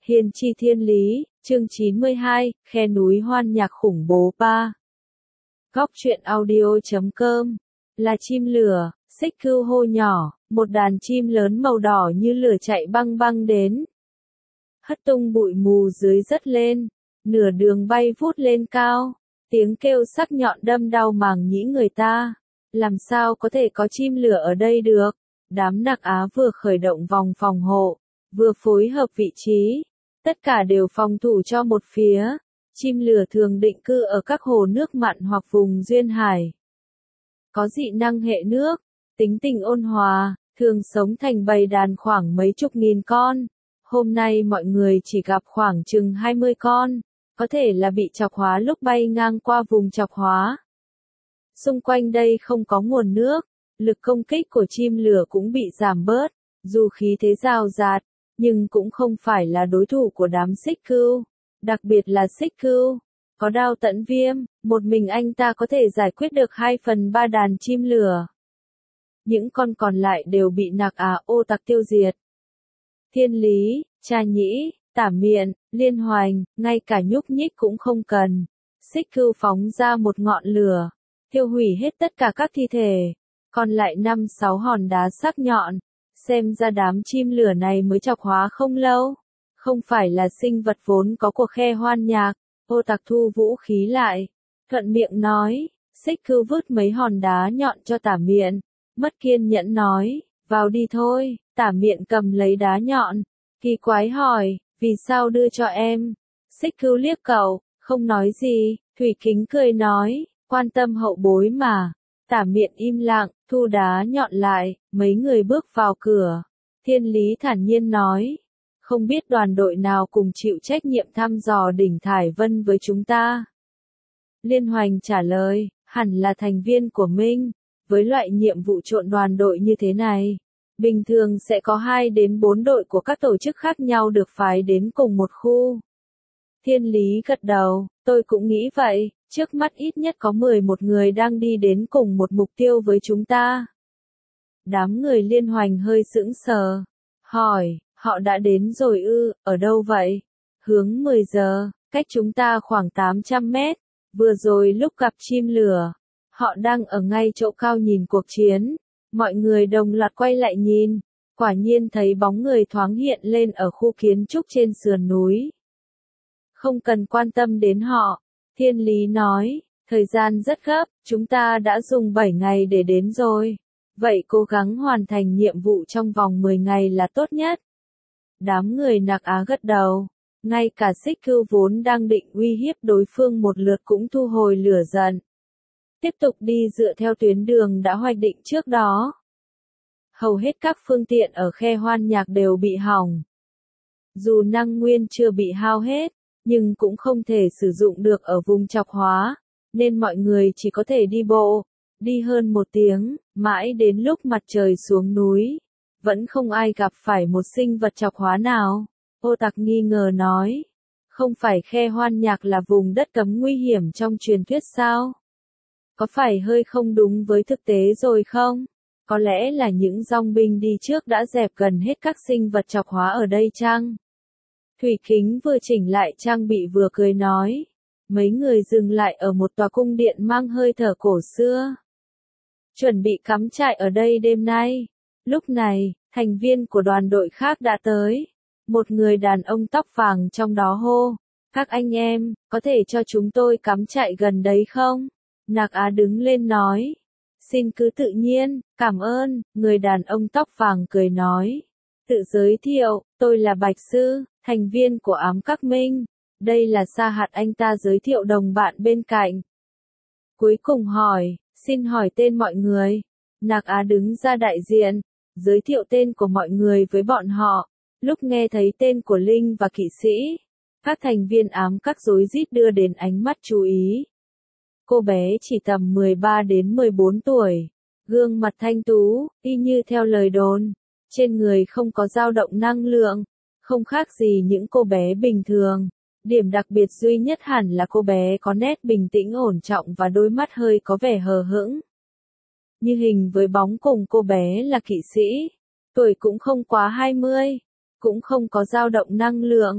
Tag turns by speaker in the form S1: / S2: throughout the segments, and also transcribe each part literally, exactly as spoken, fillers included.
S1: Hiên chi thiên lý, chương chín mươi hai, khe núi hoan nhạc khủng bố ba. Góc truyện audio chấm com, là chim lửa, xích cừu hô nhỏ, một đàn chim lớn màu đỏ như lửa chạy băng băng đến. Hất tung bụi mù dưới rất lên, nửa đường bay vút lên cao, tiếng kêu sắc nhọn đâm đau màng nhĩ người ta. Làm sao có thể có chim lửa ở đây được? Đám Nạc Á vừa khởi động vòng phòng hộ, vừa phối hợp vị trí. Tất cả đều phòng thủ cho một phía. Chim lửa thường định cư ở các hồ nước mặn hoặc vùng duyên hải. Có dị năng hệ nước, tính tình ôn hòa, thường sống thành bầy đàn khoảng mấy chục nghìn con. Hôm nay mọi người chỉ gặp khoảng chừng hai mươi con, có thể là bị chọc hóa lúc bay ngang qua vùng chọc hóa. Xung quanh đây không có nguồn nước, lực công kích của chim lửa cũng bị giảm bớt, dù khí thế rào rạt, nhưng cũng không phải là đối thủ của đám xích cừu, đặc biệt là xích cừu. Có đao tận viêm, một mình anh ta có thể giải quyết được hai phần ba đàn chim lửa. Những con còn lại đều bị Nạc Á ô tặc tiêu diệt. Thiên lý, Cha Nhĩ, Tả Miện, Liên Hoành, ngay cả nhúc nhích cũng không cần. Xích cừu phóng ra một ngọn lửa, tiêu hủy hết tất cả các thi thể, còn lại năm sáu hòn đá sắc nhọn. Xem ra đám chim lửa này mới chọc hóa không lâu, không phải là sinh vật vốn có của khe hoan nhạc. Ô tặc thu vũ khí lại, thuận miệng nói, xích cừu vứt mấy hòn đá nhọn cho Tả Miện, mất kiên nhẫn nói, vào đi thôi. Tả Miện cầm lấy đá nhọn, kỳ quái hỏi, vì sao đưa cho em? Xích cừu liếc cậu, không nói gì. Thủy Kính cười nói, quan tâm hậu bối mà. Tả Miện im lặng, thu đá nhọn lại, mấy người bước vào cửa. Thiên lý thản nhiên nói, không biết đoàn đội nào cùng chịu trách nhiệm thăm dò đỉnh Thải Vân với chúng ta. Liên Hoành trả lời, hẳn là thành viên của Minh. Với loại nhiệm vụ trộn đoàn đội như thế này, bình thường sẽ có hai đến bốn đội của các tổ chức khác nhau được phái đến cùng một khu. Thiên lý gật đầu, tôi cũng nghĩ vậy, trước mắt ít nhất có mười một người đang đi đến cùng một mục tiêu với chúng ta. Đám người Liên Hoành hơi sững sờ, hỏi, họ đã đến rồi ư, ở đâu vậy? Hướng mười giờ, cách chúng ta khoảng tám trăm mét, vừa rồi lúc gặp chim lửa, họ đang ở ngay chỗ cao nhìn cuộc chiến. Mọi người đồng loạt quay lại nhìn, quả nhiên thấy bóng người thoáng hiện lên ở khu kiến trúc trên sườn núi. Không cần quan tâm đến họ, Thiên lý nói, thời gian rất gấp, chúng ta đã dùng bảy ngày để đến rồi. Vậy cố gắng hoàn thành nhiệm vụ trong vòng mười ngày là tốt nhất. Đám người Nạc Á gật đầu, ngay cả xích cừu vốn đang định uy hiếp đối phương một lượt cũng thu hồi lửa giận. Tiếp tục đi dựa theo tuyến đường đã hoạch định trước đó. Hầu hết các phương tiện ở khe hoan nhạc đều bị hỏng. Dù năng nguyên chưa bị hao hết, nhưng cũng không thể sử dụng được ở vùng chọc hóa, nên mọi người chỉ có thể đi bộ, đi hơn một tiếng, mãi đến lúc mặt trời xuống núi. Vẫn không ai gặp phải một sinh vật chọc hóa nào. Ô tặc nghi ngờ nói, không phải khe hoan nhạc là vùng đất cấm nguy hiểm trong truyền thuyết sao? Có phải hơi không đúng với thực tế rồi không? Có lẽ là những dòng binh đi trước đã dẹp gần hết các sinh vật chọc hóa ở đây chăng? Thủy Kính vừa chỉnh lại trang bị vừa cười nói. Mấy người dừng lại ở một tòa cung điện mang hơi thở cổ xưa. Chuẩn bị cắm trại ở đây đêm nay. Lúc này, thành viên của đoàn đội khác đã tới. Một người đàn ông tóc vàng trong đó hô. Các anh em, có thể cho chúng tôi cắm trại gần đấy không? Nạc Á đứng lên nói. Xin cứ tự nhiên, cảm ơn. Người đàn ông tóc vàng cười nói. Tự giới thiệu, tôi là Bạch Sư, thành viên của ám các Minh. Đây là Sa Hạt, anh ta giới thiệu đồng bạn bên cạnh. Cuối cùng hỏi, xin hỏi tên mọi người. Nạc Á đứng ra đại diện, giới thiệu tên của mọi người với bọn họ. Lúc nghe thấy tên của Linh và kỵ sĩ, các thành viên ám các rối rít đưa đến ánh mắt chú ý. Cô bé chỉ tầm mười ba đến mười bốn tuổi, gương mặt thanh tú, y như theo lời đồn. Trên người không có dao động năng lượng, không khác gì những cô bé bình thường. Điểm đặc biệt duy nhất hẳn là cô bé có nét bình tĩnh ổn trọng và đôi mắt hơi có vẻ hờ hững. Như hình với bóng cùng cô bé là kỵ sĩ. Tuổi cũng không quá hai mươi, cũng không có dao động năng lượng,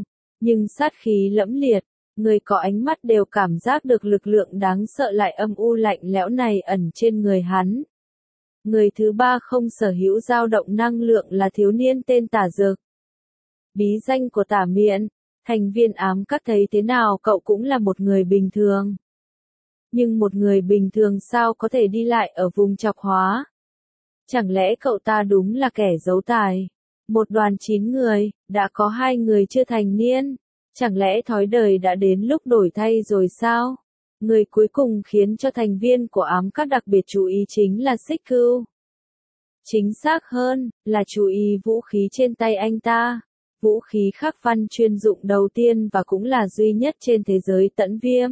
S1: nhưng sát khí lẫm liệt, người có ánh mắt đều cảm giác được lực lượng đáng sợ lại âm u lạnh lẽo này ẩn trên người hắn. Người thứ ba không sở hữu dao động năng lượng là thiếu niên tên Tả Dực. Bí danh của Tả Miện, thành viên ám các thấy thế nào cậu cũng là một người bình thường. Nhưng một người bình thường sao có thể đi lại ở vùng trọc hóa? Chẳng lẽ cậu ta đúng là kẻ giấu tài? Một đoàn chín người, đã có hai người chưa thành niên. Chẳng lẽ thói đời đã đến lúc đổi thay rồi sao? Người cuối cùng khiến cho thành viên của ám các đặc biệt chú ý chính là Xích Cưu. Chính xác hơn, là chú ý vũ khí trên tay anh ta. Vũ khí khắc văn chuyên dụng đầu tiên và cũng là duy nhất trên thế giới Tẫn Viêm.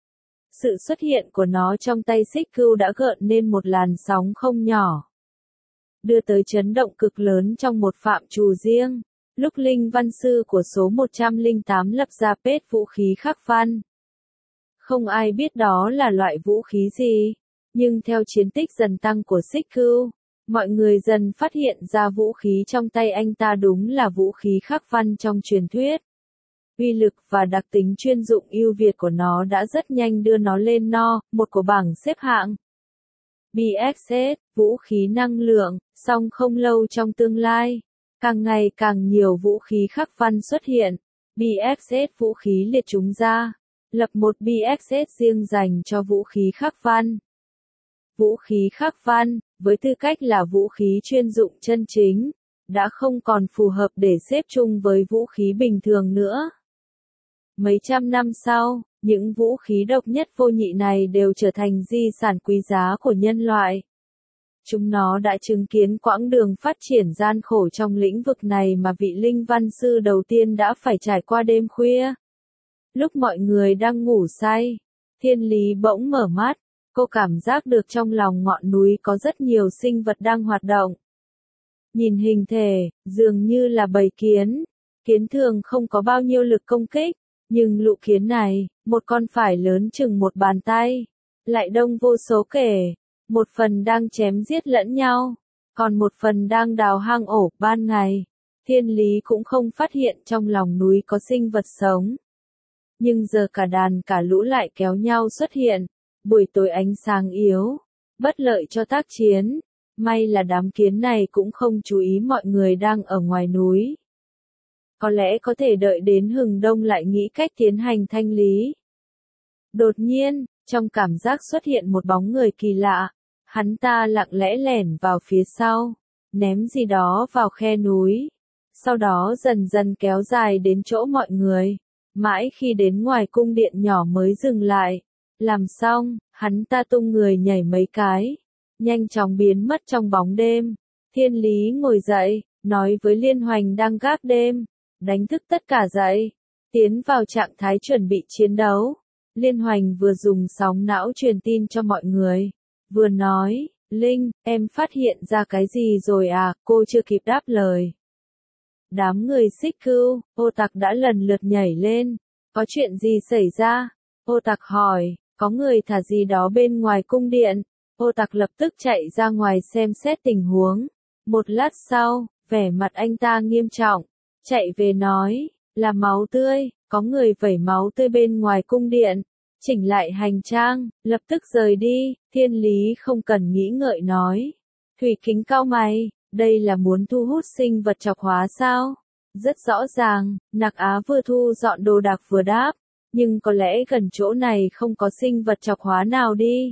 S1: Sự xuất hiện của nó trong tay Xích Cưu đã gợn nên một làn sóng không nhỏ, đưa tới chấn động cực lớn trong một phạm trù riêng. Lúc Linh Văn Sư của số một trăm lẻ tám lập ra pết vũ khí khắc văn, không ai biết đó là loại vũ khí gì, nhưng theo chiến tích dần tăng của Xích Cưu, mọi người dần phát hiện ra vũ khí trong tay anh ta đúng là vũ khí khắc văn trong truyền thuyết. Uy lực và đặc tính chuyên dụng ưu việt của nó đã rất nhanh đưa nó lên no một của bảng xếp hạng. bê ích ét, vũ khí năng lượng, song không lâu trong tương lai, càng ngày càng nhiều vũ khí khắc văn xuất hiện. bê ích ét vũ khí liệt chúng ra, lập một bê ích ét riêng dành cho vũ khí khắc văn. Vũ khí khắc văn, với tư cách là vũ khí chuyên dụng chân chính, đã không còn phù hợp để xếp chung với vũ khí bình thường nữa. Mấy trăm năm sau, những vũ khí độc nhất vô nhị này đều trở thành di sản quý giá của nhân loại. Chúng nó đã chứng kiến quãng đường phát triển gian khổ trong lĩnh vực này mà vị Linh Văn Sư đầu tiên đã phải trải qua đêm khuya. Lúc mọi người đang ngủ say, Thiên Lý bỗng mở mắt, cô cảm giác được trong lòng ngọn núi có rất nhiều sinh vật đang hoạt động. Nhìn hình thể, dường như là bầy kiến. Kiến thường không có bao nhiêu lực công kích, nhưng lũ kiến này, một con phải lớn chừng một bàn tay, lại đông vô số kể. Một phần đang chém giết lẫn nhau, còn một phần đang đào hang ổ. Ban ngày, Thiên Lý cũng không phát hiện trong lòng núi có sinh vật sống. Nhưng giờ cả đàn cả lũ lại kéo nhau xuất hiện. Buổi tối ánh sáng yếu, bất lợi cho tác chiến. May là đám kiến này cũng không chú ý mọi người đang ở ngoài núi. Có lẽ có thể đợi đến hừng đông lại nghĩ cách tiến hành thanh lý. Đột nhiên, trong cảm giác xuất hiện một bóng người kỳ lạ. Hắn ta lặng lẽ lẻn vào phía sau, ném gì đó vào khe núi. Sau đó dần dần kéo dài đến chỗ mọi người. Mãi khi đến ngoài cung điện nhỏ mới dừng lại. Làm xong, hắn ta tung người nhảy mấy cái, nhanh chóng biến mất trong bóng đêm. Thiên Lý ngồi dậy, nói với Liên Hoành đang gác đêm, đánh thức tất cả dậy, tiến vào trạng thái chuẩn bị chiến đấu. Liên Hoành vừa dùng sóng não truyền tin cho mọi người, vừa nói, Linh, em phát hiện ra cái gì rồi à? Cô chưa kịp đáp lời. Đám người Xích Cưu, Ô Tặc đã lần lượt nhảy lên. Có chuyện gì xảy ra? Ô Tặc hỏi, có người thả gì đó bên ngoài cung điện. Ô Tặc lập tức chạy ra ngoài xem xét tình huống. Một lát sau, vẻ mặt anh ta nghiêm trọng, chạy về nói, là máu tươi, có người vẩy máu tươi bên ngoài cung điện. Chỉnh lại hành trang, lập tức rời đi. Thiên Lý không cần nghĩ ngợi nói. Thủy Kính cau mày, đây là muốn thu hút sinh vật chọc hóa sao? Rất rõ ràng, Nặc Á vừa thu dọn đồ đạc vừa đáp, nhưng có lẽ gần chỗ này không có sinh vật chọc hóa nào đi.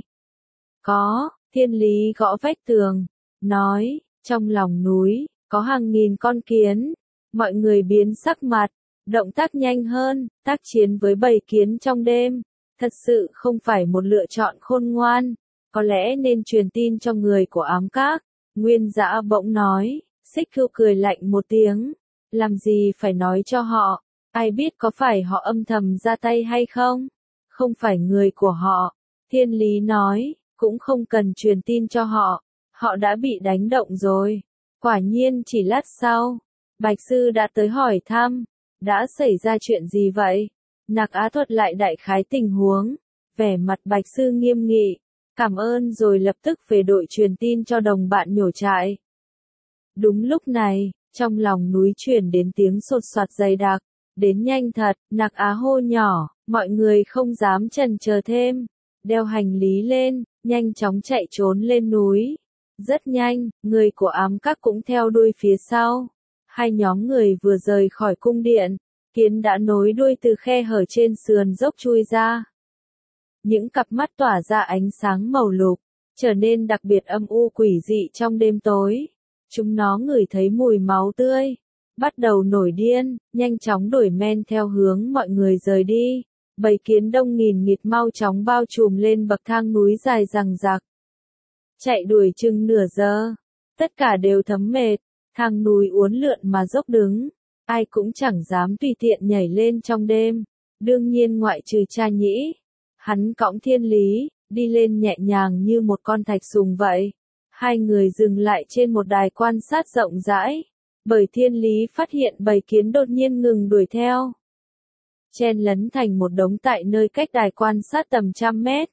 S1: Có, Thiên Lý gõ vách tường, nói, trong lòng núi, có hàng nghìn con kiến. Mọi người biến sắc mặt, động tác nhanh hơn, tác chiến với bầy kiến trong đêm. Thật sự không phải một lựa chọn khôn ngoan, có lẽ nên truyền tin cho người của ám các. Nguyên Dã bỗng nói. Xích Cưu cười lạnh một tiếng, làm gì phải nói cho họ, ai biết có phải họ âm thầm ra tay hay không? Không phải người của họ. Thiên Lý nói, cũng không cần truyền tin cho họ, họ đã bị đánh động rồi. Quả nhiên chỉ lát sau, Bạch Sư đã tới hỏi thăm, đã xảy ra chuyện gì vậy? Nặc Á thuật lại đại khái tình huống, vẻ mặt Bạch Sư nghiêm nghị, cảm ơn rồi lập tức về đội truyền tin cho đồng bạn nhổ trại. Đúng lúc này, trong lòng núi truyền đến tiếng sột soạt dày đặc, Đến nhanh thật, Nặc Á hô nhỏ, mọi người không dám chần chờ thêm. Đeo hành lý lên, nhanh chóng chạy trốn lên núi. Rất nhanh, người của ám các cũng theo đuôi phía sau. Hai nhóm người vừa rời khỏi cung điện, kiến đã nối đuôi từ khe hở trên sườn dốc chui ra. Những cặp mắt tỏa ra ánh sáng màu lục, trở nên đặc biệt âm u quỷ dị trong đêm tối. Chúng nó ngửi thấy mùi máu tươi, bắt đầu nổi điên, nhanh chóng đuổi men theo hướng mọi người rời đi. Bầy kiến đông nghìn nghịt mau chóng bao trùm lên bậc thang núi dài dằng dặc. Chạy đuổi chừng nửa giờ, tất cả đều thấm mệt, thang núi uốn lượn mà dốc đứng, ai cũng chẳng dám tùy tiện nhảy lên trong đêm, đương nhiên ngoại trừ Cha Nhĩ. Hắn cõng Thiên Lý, đi lên nhẹ nhàng như một con thạch sùng vậy. Hai người dừng lại trên một đài quan sát rộng rãi, bởi Thiên Lý phát hiện bầy kiến đột nhiên ngừng đuổi theo. Chen lấn thành một đống tại nơi cách đài quan sát tầm trăm mét.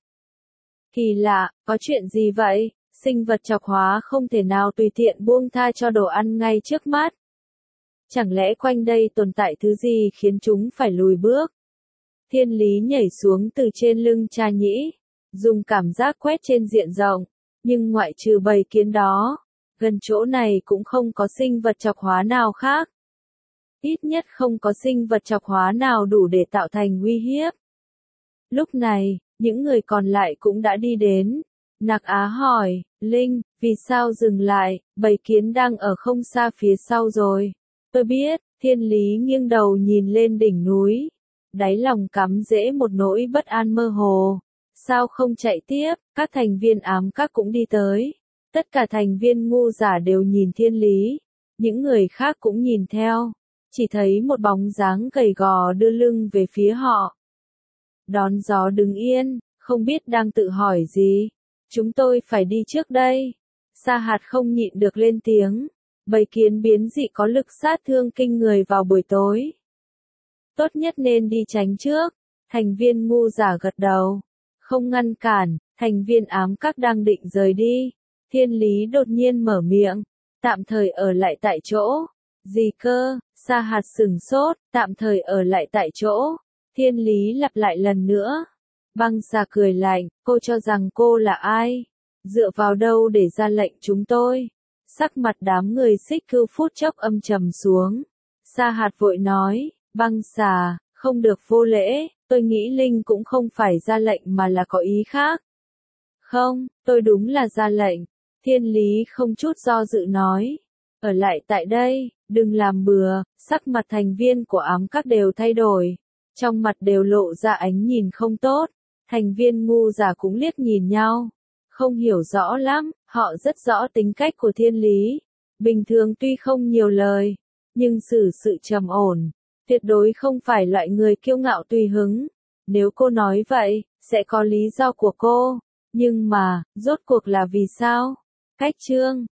S1: Kỳ lạ, có chuyện gì vậy? Sinh vật chọc hóa không thể nào tùy tiện buông tha cho đồ ăn ngay trước mắt. Chẳng lẽ quanh đây tồn tại thứ gì khiến chúng phải lùi bước? Thiên Lý nhảy xuống từ trên lưng Cha Nhĩ, dùng cảm giác quét trên diện rộng, nhưng ngoại trừ bầy kiến đó, gần chỗ này cũng không có sinh vật chọc hóa nào khác. Ít nhất không có sinh vật chọc hóa nào đủ để tạo thành uy hiếp. Lúc này, những người còn lại cũng đã đi đến. Nặc Á hỏi, Linh, vì sao dừng lại, bầy kiến đang ở không xa phía sau rồi. Tôi biết, Thiên Lý nghiêng đầu nhìn lên đỉnh núi. Đáy lòng cắm rễ một nỗi bất an mơ hồ. Sao không chạy tiếp, các thành viên ám các cũng đi tới. Tất cả thành viên ngu giả đều nhìn Thiên Lý. Những người khác cũng nhìn theo. Chỉ thấy một bóng dáng gầy gò đưa lưng về phía họ. Đón gió đứng yên, không biết đang tự hỏi gì. Chúng tôi phải đi trước đây. Sa Hạt không nhịn được lên tiếng. Bầy kiến biến dị có lực sát thương kinh người vào buổi tối. Tốt nhất nên đi tránh trước. Thành viên ngu giả gật đầu. Không ngăn cản, thành viên ám các đang định rời đi. Thiên Lý đột nhiên mở miệng. Tạm thời ở lại tại chỗ. Gì cơ? Sa Hạt sửng sốt, tạm thời ở lại tại chỗ. Thiên Lý lặp lại lần nữa. Băng Xà cười lạnh, cô cho rằng cô là ai? Dựa vào đâu để ra lệnh chúng tôi? Sắc mặt đám người Xích Cưu phút chốc âm trầm xuống. Sa Hạt vội nói, Băng Xà, không được vô lễ, tôi nghĩ Linh cũng không phải ra lệnh mà là có ý khác. Không, tôi đúng là ra lệnh. Thiên Lý không chút do dự nói. Ở lại tại đây, đừng làm bừa. Sắc mặt thành viên của ám các đều thay đổi. Trong mặt đều lộ ra ánh nhìn không tốt. Thành viên ngu giả cũng liếc nhìn nhau. Không hiểu rõ lắm, họ rất rõ tính cách của Thiên Lý. Bình thường tuy không nhiều lời, nhưng xử sự trầm ổn. Tuyệt đối không phải loại người kiêu ngạo tùy hứng. Nếu cô nói vậy, sẽ có lý do của cô. Nhưng mà, rốt cuộc là vì sao? Cách chương